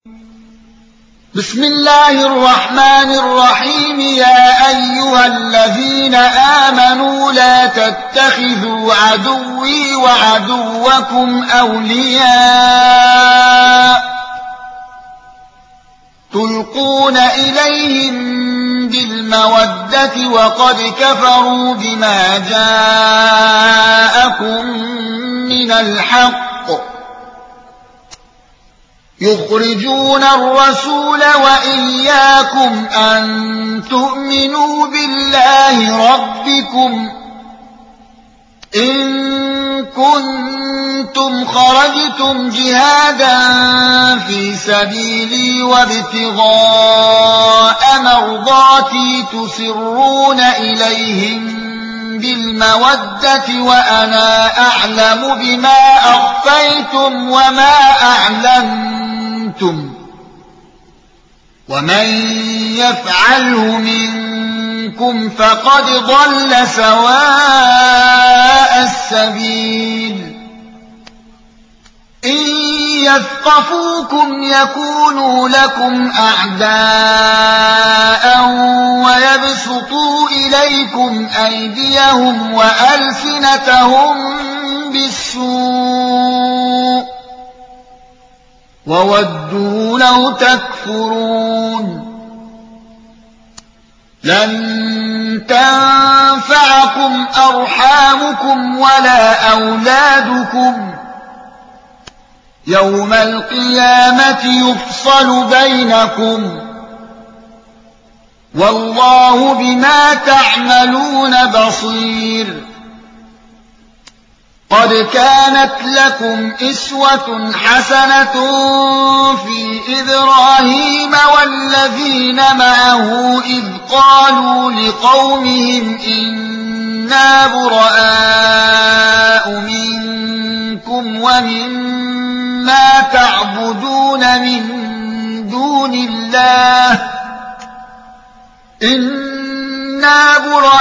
بسم الله الرحمن الرحيم. يا أيها الذين آمنوا لا تتخذوا عدوي وعدوكم أولياء تلقون إليهم بالمودة وقد كفروا بما جاءكم من الحق يخرجون الرسول وإياكم أن تؤمنوا بالله ربكم إن كنتم خرجتم جهادا في سبيلي وابتغاء مرضاتي تسرون إليهم بالمودة وأنا أعلم بما أخفيتم وما أعلنتم ومن يفعله منكم فقد ضل سواء السبيل. إن يثقفوكم يكونوا لكم أعداء ويبسطوا إليكم أيديهم وألسنتهم بالسوء وودوا لو تكفرون. لن تنفعكم أرحامكم ولا أولادكم يوم القيامة يفصل بينكم والله بما تعملون بصير. قد كانت لكم أسوة حسنة في إبراهيم والذين معه إذ قالوا لقومهم إنا براء منكم ومما تعبدون من دون الله إنا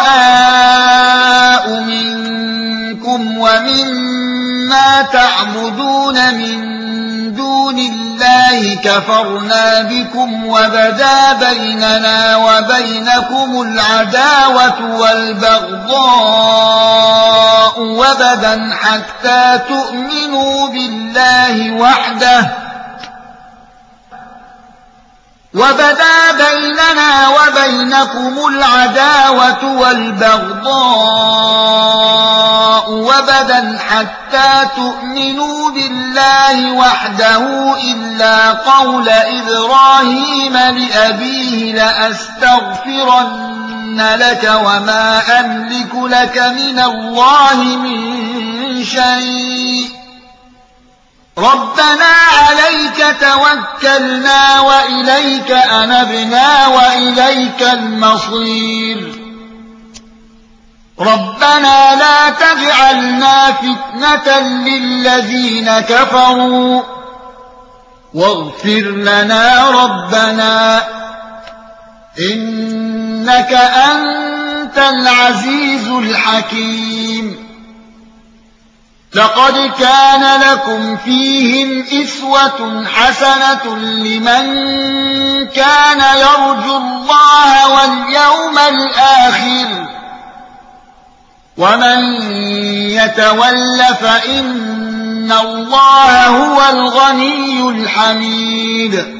براء منكم ومما تعبدون من دون الله كفرنا بكم وبدا بيننا وبينكم العداوة والبغضاء وبدا حتى تؤمنوا بالله وحده وبدا بيننا وبينكم العداوة والبغضاء وبدا حتى تؤمنوا بالله وحده إلا قول إبراهيم لأبيه لأستغفرن لك وما أملك لك من الله من شيء ربنا عليك توكلنا وإليك أنبنا وإليك المصير ربنا لا تجعلنا فتنة للذين كفروا واغفر لنا ربنا إنك أنت العزيز الحكيم. لقد كان لكم فيهم أسوة حسنة لمن كان يرجو الله واليوم الآخر ومن يتول فإن الله هو الغني الحميد.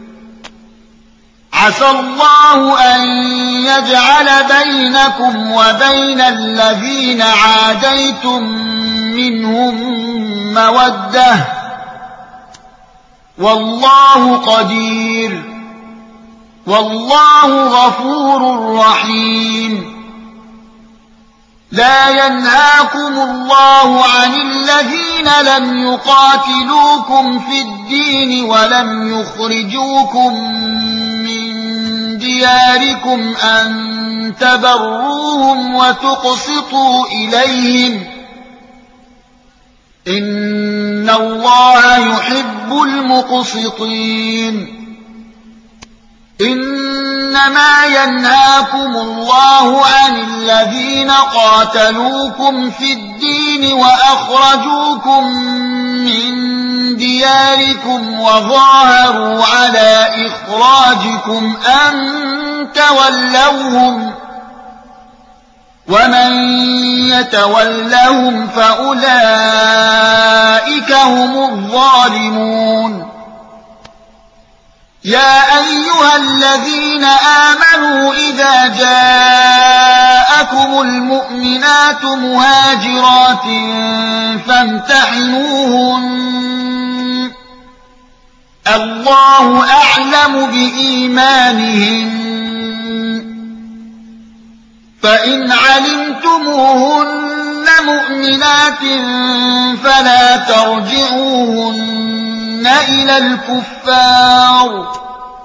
عسى الله أن يجعل بينكم وبين الذين عاديتم منهم مودة والله قدير والله غفور رحيم. لا ينهاكم الله عن الذين لم يقاتلوكم في الدين ولم يخرجوكم من دياركم أن تبروهم وتقسطوا إليهم إن الله يحب المقسطين. إنما ينهاكم الله عن الذين قاتلوكم في الدين وأخرجوكم من دياركم وظاهروا أزواجكم أن تولوهم ومن يتولهم فأولئك هم الظالمون يا أيها الذين آمنوا إذا جاءكم المؤمنات مهاجرات فامتحنوهن الله أعلم بإيمانهن فإن علمتموهن مؤمنات فلا ترجعوهن إلى الكفار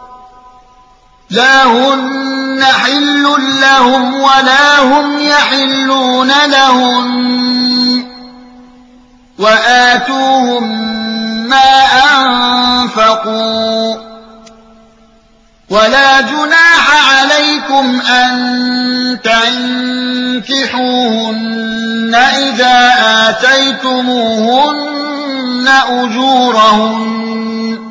لا هن حل لهم ولا هم يحلون لهن وآتوهم ما أنفقوا ولا جناح عليكم أن تنكحوهن إذا آتيتموهن أجورهن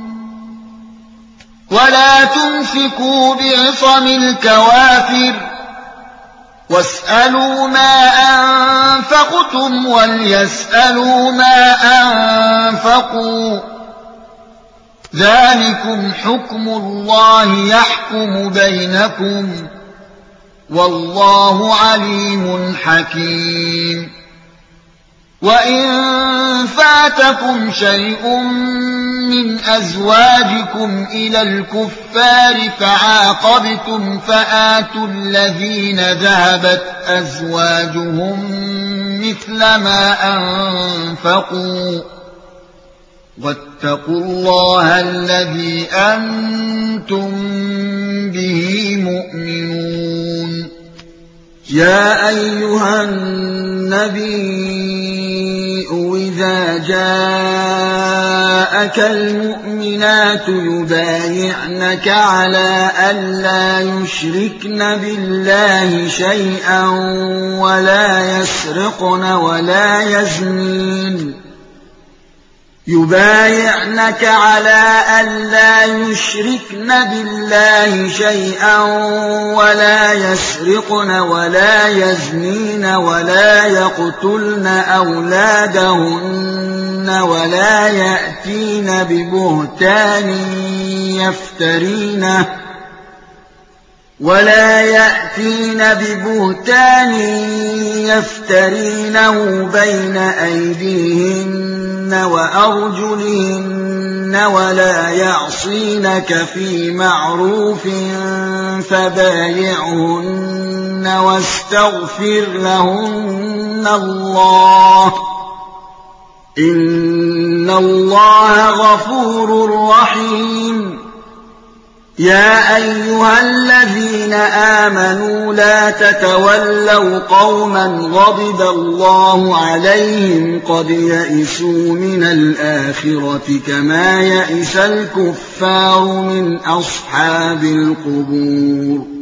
ولا تمسكوا بعصم الكوافر واسألوا ما أنفقتم وليسألوا ما أنفقوا ذلكم حكم الله يحكم بينكم والله عليم حكيم وإن فاتكم شيء من أزواجكم إلى الكفار فعاقبتم فآتوا الذين ذهبت أزواجهم مثل ما أنفقوا واتقوا الله الذي أنتم به مؤمنون يا أيها النبي إذا جاءك المؤمنات يبايعنك على ألا يشركن بالله شيئا ولا يسرقن ولا يزنين يبايعنك على ألا يشركن بالله شيئا ولا يسرقن ولا يزنين ولا يقتلن أولادهن ولا يأتين ببهتان يفترينه بين أيديهن وأرجلهن ولا يعصينك في معروف فبايعهن واستغفر لهن الله إن الله غفور رحيم يا أيها الذين آمنوا لا تتولوا قوما غضب الله عليهم قد يئسوا من الآخرة كما يئس الكفار من أصحاب القبور